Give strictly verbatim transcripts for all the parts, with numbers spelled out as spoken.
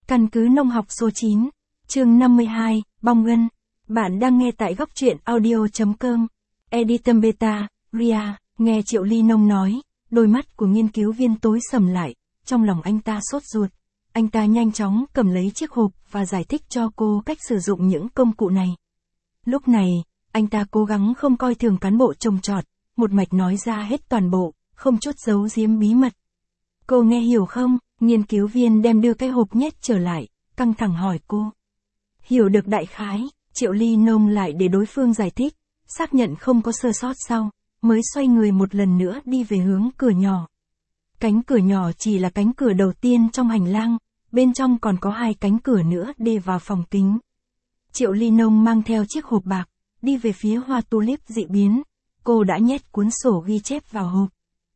Căn cứ nông học số chín, chương năm mươi hai, bong ngân. Bạn đang nghe tại góc truyện audio.com. Editum Beta, Ria, nghe Triệu Ly Nông nói, đôi mắt của nghiên cứu viên tối sầm lại, trong lòng anh ta sốt ruột. Anh ta nhanh chóng cầm lấy chiếc hộp và giải thích cho cô cách sử dụng những công cụ này. Lúc này, anh ta cố gắng không coi thường cán bộ trồng trọt, một mạch nói ra hết toàn bộ, không chút giấu giếm bí mật. Cô nghe hiểu không? Nghiên cứu viên đem đưa cái hộp nhét trở lại, căng thẳng hỏi cô. Hiểu được đại khái, Triệu Ly Nông lại để đối phương giải thích, xác nhận không có sơ sót sau, mới xoay người một lần nữa đi về hướng cửa nhỏ. Cánh cửa nhỏ chỉ là cánh cửa đầu tiên trong hành lang, bên trong còn có hai cánh cửa nữa để vào phòng kính. Triệu Ly Nông mang theo chiếc hộp bạc, đi về phía hoa tulip dị biến, cô đã nhét cuốn sổ ghi chép vào hộp.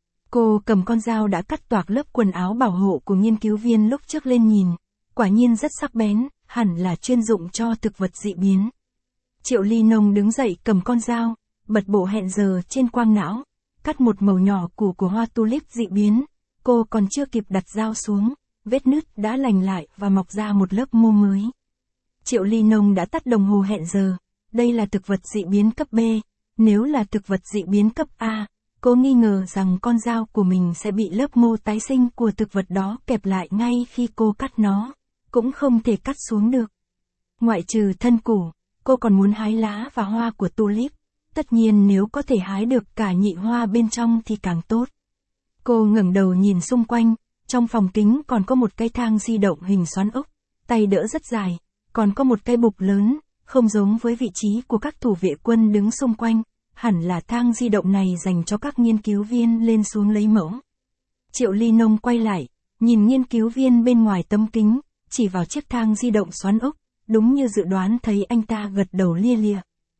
Cô cầm con dao đã cắt toạc lớp quần áo bảo hộ của nghiên cứu viên lúc trước lên nhìn, quả nhiên rất sắc bén, hẳn là chuyên dụng cho thực vật dị biến. Triệu Ly Nông đứng dậy cầm con dao, bật bộ hẹn giờ trên quang não, cắt một mẩu nhỏ củ của hoa tulip dị biến, cô còn chưa kịp đặt dao xuống, vết nứt đã lành lại và mọc ra một lớp mô mới. Triệu Ly Nông đã tắt đồng hồ hẹn giờ, đây là thực vật dị biến cấp B, nếu là thực vật dị biến cấp A, cô nghi ngờ rằng con dao của mình sẽ bị lớp mô tái sinh của thực vật đó kẹp lại ngay khi cô cắt nó, cũng không thể cắt xuống được. Ngoại trừ thân củ, cô còn muốn hái lá và hoa của tulip, tất nhiên nếu có thể hái được cả nhị hoa bên trong thì càng tốt. Cô ngẩng đầu nhìn xung quanh, trong phòng kính còn có một cây thang di động hình xoắn ốc, tay đỡ rất dài, còn có một cây bục lớn, không giống với vị trí của các thủ vệ quân đứng xung quanh. Hẳn là thang di động này dành cho các nghiên cứu viên lên xuống lấy mẫu. Triệu Ly Nông quay lại, nhìn nghiên cứu viên bên ngoài tấm kính, chỉ vào chiếc thang di động xoắn ốc, đúng như dự đoán thấy anh ta gật đầu lia lịa.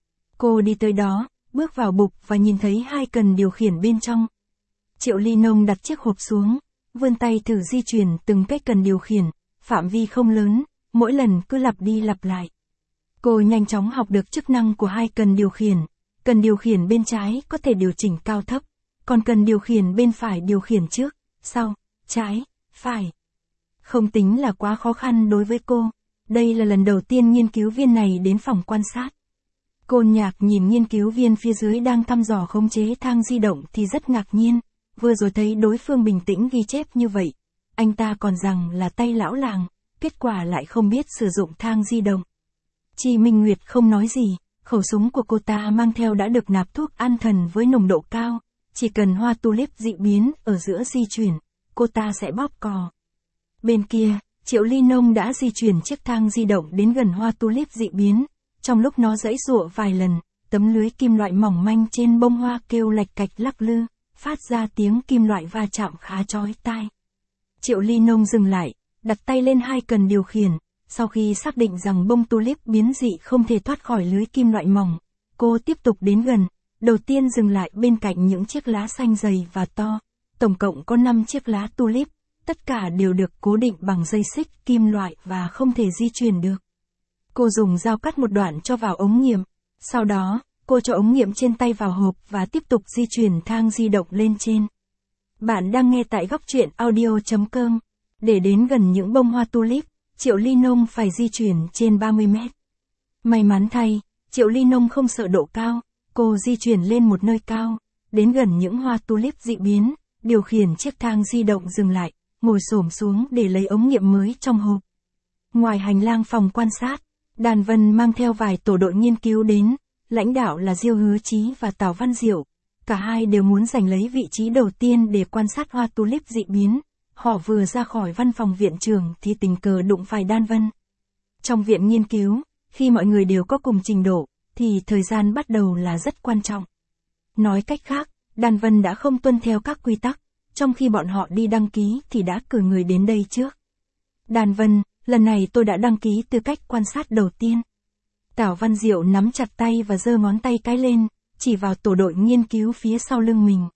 Cô đi tới đó, bước vào bục và nhìn thấy hai cần điều khiển bên trong. Triệu Ly Nông đặt chiếc hộp xuống, vươn tay thử di chuyển từng cái cần điều khiển, phạm vi không lớn, mỗi lần cứ lặp đi lặp lại. Cô nhanh chóng học được chức năng của hai cần điều khiển. Cần điều khiển bên trái có thể điều chỉnh cao thấp, còn cần điều khiển bên phải điều khiển trước, sau, trái, phải. Không tính là quá khó khăn đối với cô, đây là lần đầu tiên nghiên cứu viên này đến phòng quan sát. Côn Nhạc nhìn nghiên cứu viên phía dưới đang thăm dò khống chế thang di động thì rất ngạc nhiên, vừa rồi thấy đối phương bình tĩnh ghi chép như vậy, anh ta còn rằng là tay lão làng, kết quả lại không biết sử dụng thang di động. Chi Minh Nguyệt không nói gì. Khẩu súng của cô ta mang theo đã được nạp thuốc an thần với nồng độ cao, chỉ cần hoa tulip dị biến ở giữa di chuyển, cô ta sẽ bóp cò. Bên kia, Triệu Ly Nông đã di chuyển chiếc thang di động đến gần hoa tulip dị biến, trong lúc nó giãy giụa vài lần, tấm lưới kim loại mỏng manh trên bông hoa kêu lạch cạch lắc lư, phát ra tiếng kim loại va chạm khá chói tai. Triệu Ly Nông dừng lại, đặt tay lên hai cần điều khiển. Sau khi xác định rằng bông tulip biến dị không thể thoát khỏi lưới kim loại mỏng, cô tiếp tục đến gần, đầu tiên dừng lại bên cạnh những chiếc lá xanh dày và to, tổng cộng có năm chiếc lá tulip, tất cả đều được cố định bằng dây xích kim loại và không thể di chuyển được. Cô dùng dao cắt một đoạn cho vào ống nghiệm, sau đó, cô cho ống nghiệm trên tay vào hộp và tiếp tục di chuyển thang di động lên trên. Bạn đang nghe tại góc truyện audio.com, để đến gần những bông hoa tulip, Triệu Ly Nông phải di chuyển trên ba mươi mét. May mắn thay, Triệu Ly Nông không sợ độ cao, cô di chuyển lên một nơi cao, đến gần những hoa tulip dị biến, điều khiển chiếc thang di động dừng lại, ngồi xổm xuống để lấy ống nghiệm mới trong hộp. Ngoài hành lang phòng quan sát, Đàn Vân mang theo vài tổ đội nghiên cứu đến, lãnh đạo là Diêu Hứa Chí và Tào Văn Diệu, cả hai đều muốn giành lấy vị trí đầu tiên để quan sát hoa tulip dị biến. Họ vừa ra khỏi văn phòng viện trưởng thì tình cờ đụng phải Đan Vân. Trong viện nghiên cứu, khi mọi người đều có cùng trình độ, thì thời gian bắt đầu là rất quan trọng. Nói cách khác, Đan Vân đã không tuân theo các quy tắc, trong khi bọn họ đi đăng ký thì đã cử người đến đây trước. Đan Vân, lần này tôi đã đăng ký tư cách quan sát đầu tiên. Tào Văn Diệu nắm chặt tay và giơ ngón tay cái lên, chỉ vào tổ đội nghiên cứu phía sau lưng mình.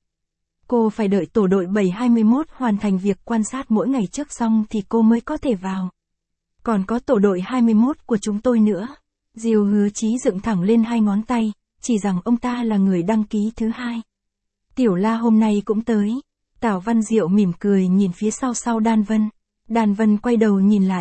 Cô phải đợi tổ đội bảy hai mốt hoàn thành việc quan sát mỗi ngày trước xong thì cô mới có thể vào. Còn có tổ đội hai mươi mốt của chúng tôi nữa. Diêu Hứa Chí dựng thẳng lên hai ngón tay, chỉ rằng ông ta là người đăng ký thứ hai. Tiểu La hôm nay cũng tới. Tào Văn Diệu mỉm cười nhìn phía sau sau Đan Vân. Đan Vân quay đầu nhìn lại,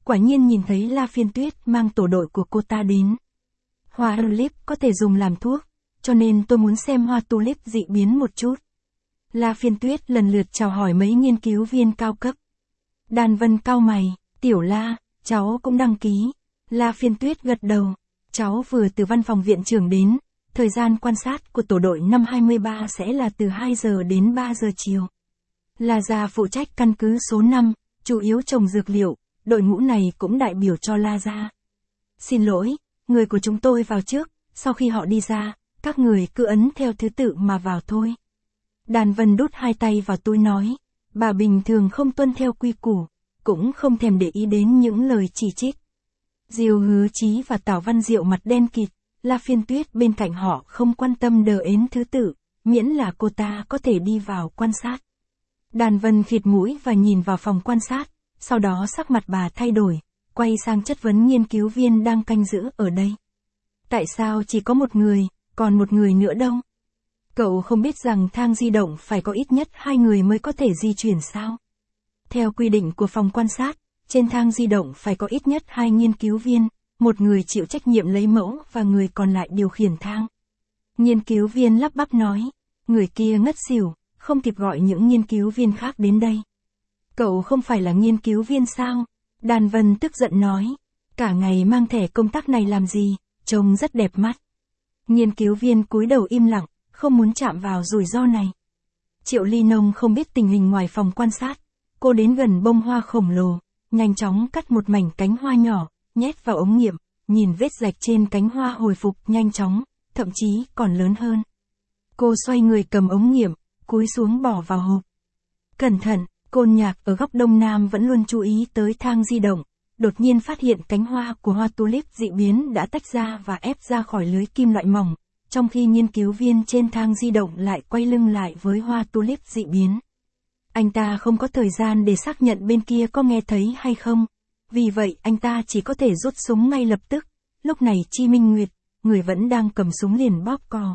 quả nhiên nhìn thấy La Phiên Tuyết mang tổ đội của cô ta đến. Hoa tulip có thể dùng làm thuốc, cho nên tôi muốn xem hoa tulip dị biến một chút. La Phiên Tuyết lần lượt chào hỏi mấy nghiên cứu viên cao cấp. Đan Vân cau mày, Tiểu La, cháu cũng đăng ký. La Phiên Tuyết gật đầu, cháu vừa từ văn phòng viện trưởng đến, thời gian quan sát của tổ đội năm hai mươi ba sẽ là từ hai giờ đến ba giờ chiều. La gia phụ trách căn cứ số năm, chủ yếu trồng dược liệu, đội ngũ này cũng đại biểu cho La gia. Xin lỗi, người của chúng tôi vào trước, sau khi họ đi ra, các người cứ ấn theo thứ tự mà vào thôi. Đan Vân đút hai tay vào túi nói, bà bình thường không tuân theo quy củ, cũng không thèm để ý đến những lời chỉ trích. Diêu Hứa Chí và Tào Văn Diệu mặt đen kịt, La Phiên Tuyết bên cạnh họ không quan tâm đờ ến thứ tự, miễn là cô ta có thể đi vào quan sát. Đan Vân khịt mũi và nhìn vào phòng quan sát, sau đó sắc mặt bà thay đổi, quay sang chất vấn nghiên cứu viên đang canh giữ ở đây. Tại sao chỉ có một người, còn một người nữa đâu? Cậu không biết rằng thang di động phải có ít nhất hai người mới có thể di chuyển sao? Theo quy định của phòng quan sát, trên thang di động phải có ít nhất hai nghiên cứu viên, một người chịu trách nhiệm lấy mẫu và người còn lại điều khiển thang. Nghiên cứu viên lắp bắp nói, người kia ngất xỉu, không kịp gọi những nghiên cứu viên khác đến đây. Cậu không phải là nghiên cứu viên sao? Đan Vân tức giận nói, cả ngày mang thẻ công tác này làm gì, trông rất đẹp mắt. Nghiên cứu viên cúi đầu im lặng, không muốn chạm vào rủi ro này. Triệu Ly Nông không biết tình hình ngoài phòng quan sát, cô đến gần bông hoa khổng lồ, nhanh chóng cắt một mảnh cánh hoa nhỏ, nhét vào ống nghiệm, nhìn vết rạch trên cánh hoa hồi phục nhanh chóng, thậm chí còn lớn hơn. Cô xoay người cầm ống nghiệm, cúi xuống bỏ vào hộp. Cẩn thận, Côn Nhạc ở góc đông nam vẫn luôn chú ý tới thang di động, đột nhiên phát hiện cánh hoa của hoa tulip dị biến đã tách ra và ép ra khỏi lưới kim loại mỏng, trong khi nghiên cứu viên trên thang di động lại quay lưng lại với hoa tulip dị biến. Anh ta không có thời gian để xác nhận bên kia có nghe thấy hay không, vì vậy anh ta chỉ có thể rút súng ngay lập tức. Lúc này Chi Minh Nguyệt, người vẫn đang cầm súng liền bóp cò.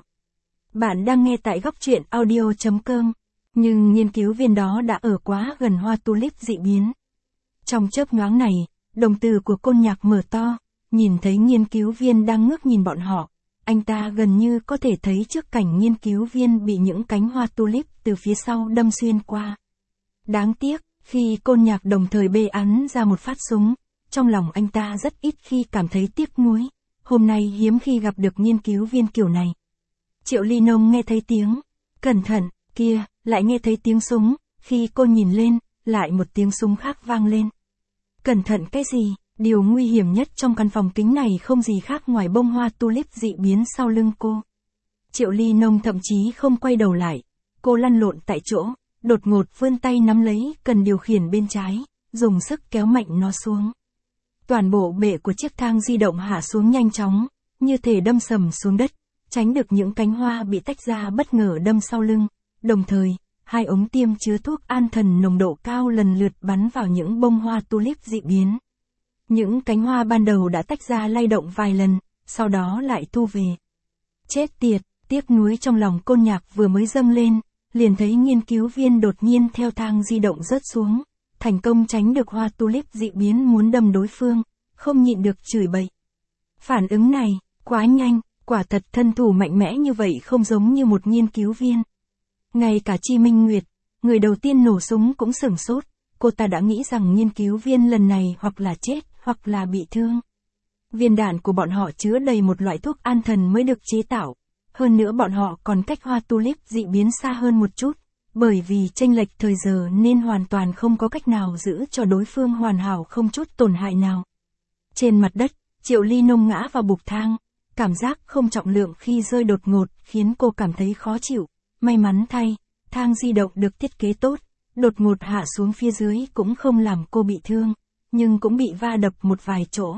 Bạn đang nghe tại góc truyện audio chấm com, nhưng nghiên cứu viên đó đã ở quá gần hoa tulip dị biến. Trong chớp nhoáng này, đồng tử của Côn Nhạc mở to, nhìn thấy nghiên cứu viên đang ngước nhìn bọn họ. Anh ta gần như có thể thấy trước cảnh nghiên cứu viên bị những cánh hoa tulip từ phía sau đâm xuyên qua. Đáng tiếc, khi Côn Nhạc đồng thời bê ắn ra một phát súng, trong lòng anh ta rất ít khi cảm thấy tiếc nuối. Hôm nay hiếm khi gặp được nghiên cứu viên kiểu này. Triệu Ly Nông nghe thấy tiếng, cẩn thận, kia, lại nghe thấy tiếng súng, khi cô nhìn lên, lại một tiếng súng khác vang lên. Cẩn thận cái gì? Điều nguy hiểm nhất trong căn phòng kính này không gì khác ngoài bông hoa tulip dị biến sau lưng cô. Triệu Ly Nông thậm chí không quay đầu lại, cô lăn lộn tại chỗ, đột ngột vươn tay nắm lấy cần điều khiển bên trái, dùng sức kéo mạnh nó xuống. Toàn bộ bệ của chiếc thang di động hạ xuống nhanh chóng, như thể đâm sầm xuống đất, tránh được những cánh hoa bị tách ra bất ngờ đâm sau lưng. Đồng thời, hai ống tiêm chứa thuốc an thần nồng độ cao lần lượt bắn vào những bông hoa tulip dị biến. Những cánh hoa ban đầu đã tách ra lay động vài lần, sau đó lại thu về. Chết tiệt, tiếc nuối trong lòng Côn Nhạc vừa mới dâng lên, liền thấy nghiên cứu viên đột nhiên theo thang di động rớt xuống, thành công tránh được hoa tulip dị biến muốn đâm đối phương, không nhịn được chửi bậy. Phản ứng này, quá nhanh, quả thật thân thủ mạnh mẽ như vậy không giống như một nghiên cứu viên. Ngay cả Chi Minh Nguyệt, người đầu tiên nổ súng cũng sửng sốt, cô ta đã nghĩ rằng nghiên cứu viên lần này hoặc là chết, hoặc là bị thương. Viên đạn của bọn họ chứa đầy một loại thuốc an thần mới được chế tạo, hơn nữa bọn họ còn cách hoa tulip dị biến xa hơn một chút, bởi vì chênh lệch thời giờ nên hoàn toàn không có cách nào giữ cho đối phương hoàn hảo không chút tổn hại nào. Trên mặt đất, Triệu Ly Nông ngã vào bục thang, cảm giác không trọng lượng khi rơi đột ngột khiến cô cảm thấy khó chịu. May mắn thay, thang di động được thiết kế tốt, đột ngột hạ xuống phía dưới cũng không làm cô bị thương, nhưng cũng bị va đập một vài chỗ.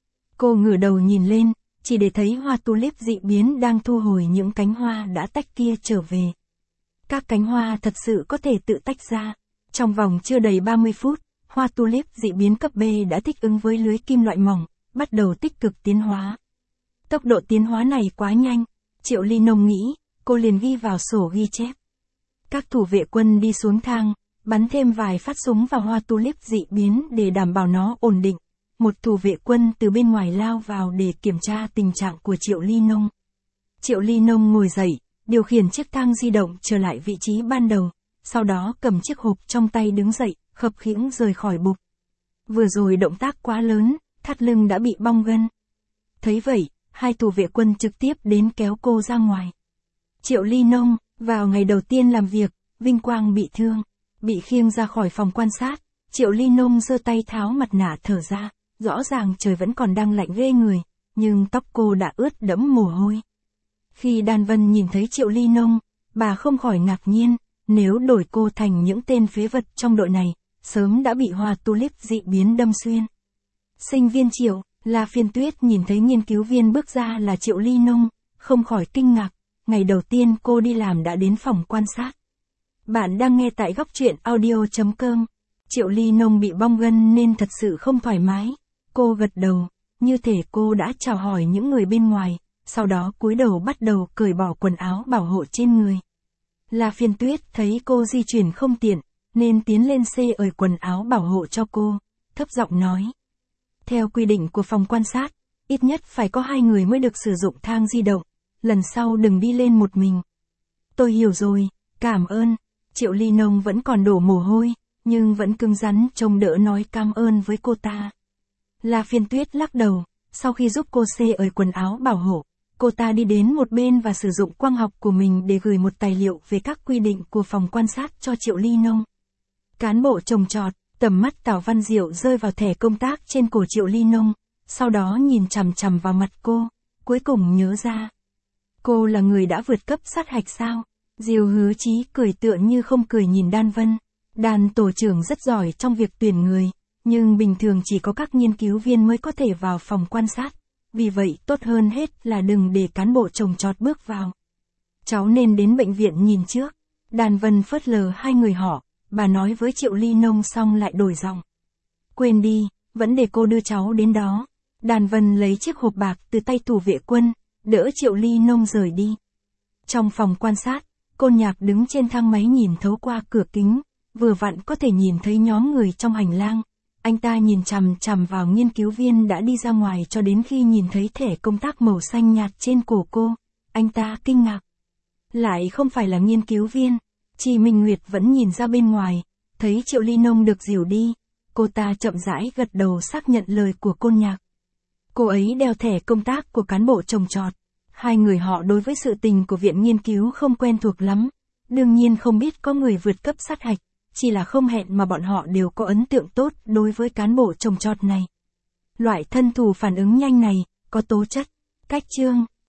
Cô ngửa đầu nhìn lên, chỉ để thấy hoa tulip dị biến đang thu hồi những cánh hoa đã tách kia trở về. Các cánh hoa thật sự có thể tự tách ra. Trong vòng chưa đầy ba mươi phút, hoa tulip dị biến cấp B đã thích ứng với lưới kim loại mỏng, bắt đầu tích cực tiến hóa. Tốc độ tiến hóa này quá nhanh, Triệu Ly Nông nghĩ, cô liền ghi vào sổ ghi chép. Các thủ vệ quân đi xuống thang, bắn thêm vài phát súng vào hoa tulip dị biến để đảm bảo nó ổn định. một thủ vệ quân từ bên ngoài lao vào để kiểm tra tình trạng của Triệu Ly Nông. Triệu Ly Nông ngồi dậy, điều khiển chiếc thang di động trở lại vị trí ban đầu, sau đó cầm chiếc hộp trong tay đứng dậy, khập khiễng rời khỏi bục. Vừa rồi động tác quá lớn, thắt lưng đã bị bong gân. Thấy vậy, hai thủ vệ quân trực tiếp đến kéo cô ra ngoài. Triệu Ly Nông, vào ngày đầu tiên làm việc, vinh quang bị thương, bị khiêng ra khỏi phòng quan sát, Triệu Ly Nông giơ tay tháo mặt nạ thở ra, rõ ràng trời vẫn còn đang lạnh ghê người, nhưng tóc cô đã ướt đẫm mồ hôi. Khi Đan Vân nhìn thấy Triệu Ly Nông, bà không khỏi ngạc nhiên, nếu đổi cô thành những tên phế vật trong đội này, sớm đã bị hoa tulip dị biến đâm xuyên. Sinh viên Triệu, La Phiên Tuyết nhìn thấy nghiên cứu viên bước ra là Triệu Ly Nông, không khỏi kinh ngạc, ngày đầu tiên cô đi làm đã đến phòng quan sát. Bạn đang nghe tại góc truyện audio chấm com. Triệu Ly Nông bị bong gân nên thật sự không thoải mái. Cô gật đầu, như thể cô đã chào hỏi những người bên ngoài, sau đó cúi đầu bắt đầu cởi bỏ quần áo bảo hộ trên người. La Phiên Tuyết thấy cô di chuyển không tiện, nên tiến lên xê ởi quần áo bảo hộ cho cô, thấp giọng nói. Theo quy định của phòng quan sát, ít nhất phải có hai người mới được sử dụng thang di động, lần sau đừng đi lên một mình. Tôi hiểu rồi, cảm ơn. Triệu Ly Nông vẫn còn đổ mồ hôi, nhưng vẫn cứng rắn trông đỡ nói cảm ơn với cô ta. La Phiên Tuyết lắc đầu, sau khi giúp cô xê ởi quần áo bảo hộ, cô ta đi đến một bên và sử dụng quang học của mình để gửi một tài liệu về các quy định của phòng quan sát cho Triệu Ly Nông. Cán bộ trồng trọt, tầm mắt Tào Văn Diệu rơi vào thẻ công tác trên cổ Triệu Ly Nông, sau đó nhìn chằm chằm vào mặt cô, cuối cùng nhớ ra. Cô là người đã vượt cấp sát hạch sao? Diêu Hứa Chí cười tựa như không cười nhìn Đan Vân. Đan tổ trưởng rất giỏi trong việc tuyển người, nhưng bình thường chỉ có các nghiên cứu viên mới có thể vào phòng quan sát, vì vậy tốt hơn hết là đừng để cán bộ trồng trọt bước vào. Cháu nên đến bệnh viện nhìn trước. Đan Vân phớt lờ hai người họ, bà nói với Triệu Ly Nông xong lại đổi giọng. Quên đi, vẫn để cô đưa cháu đến đó. Đan Vân lấy chiếc hộp bạc từ tay thủ vệ quân, đỡ Triệu Ly Nông rời đi. Trong phòng quan sát, Côn Nhạc đứng trên thang máy nhìn thấu qua cửa kính, vừa vặn có thể nhìn thấy nhóm người trong hành lang. Anh ta nhìn chằm chằm vào nghiên cứu viên đã đi ra ngoài cho đến khi nhìn thấy thẻ công tác màu xanh nhạt trên cổ cô. Anh ta kinh ngạc. Lại không phải là nghiên cứu viên. Chi Minh Nguyệt vẫn nhìn ra bên ngoài, thấy Triệu Ly Nông được dìu đi. Cô ta chậm rãi gật đầu xác nhận lời của Côn Nhạc. Cô ấy đeo thẻ công tác của cán bộ trồng trọt. Hai người họ đối với sự tình của viện nghiên cứu không quen thuộc lắm. Đương nhiên không biết có người vượt cấp sát hạch, chỉ là không hẹn mà bọn họ đều có ấn tượng tốt đối với cán bộ trồng trọt này. Loại thân thủ phản ứng nhanh này, có tố chất. Cách chương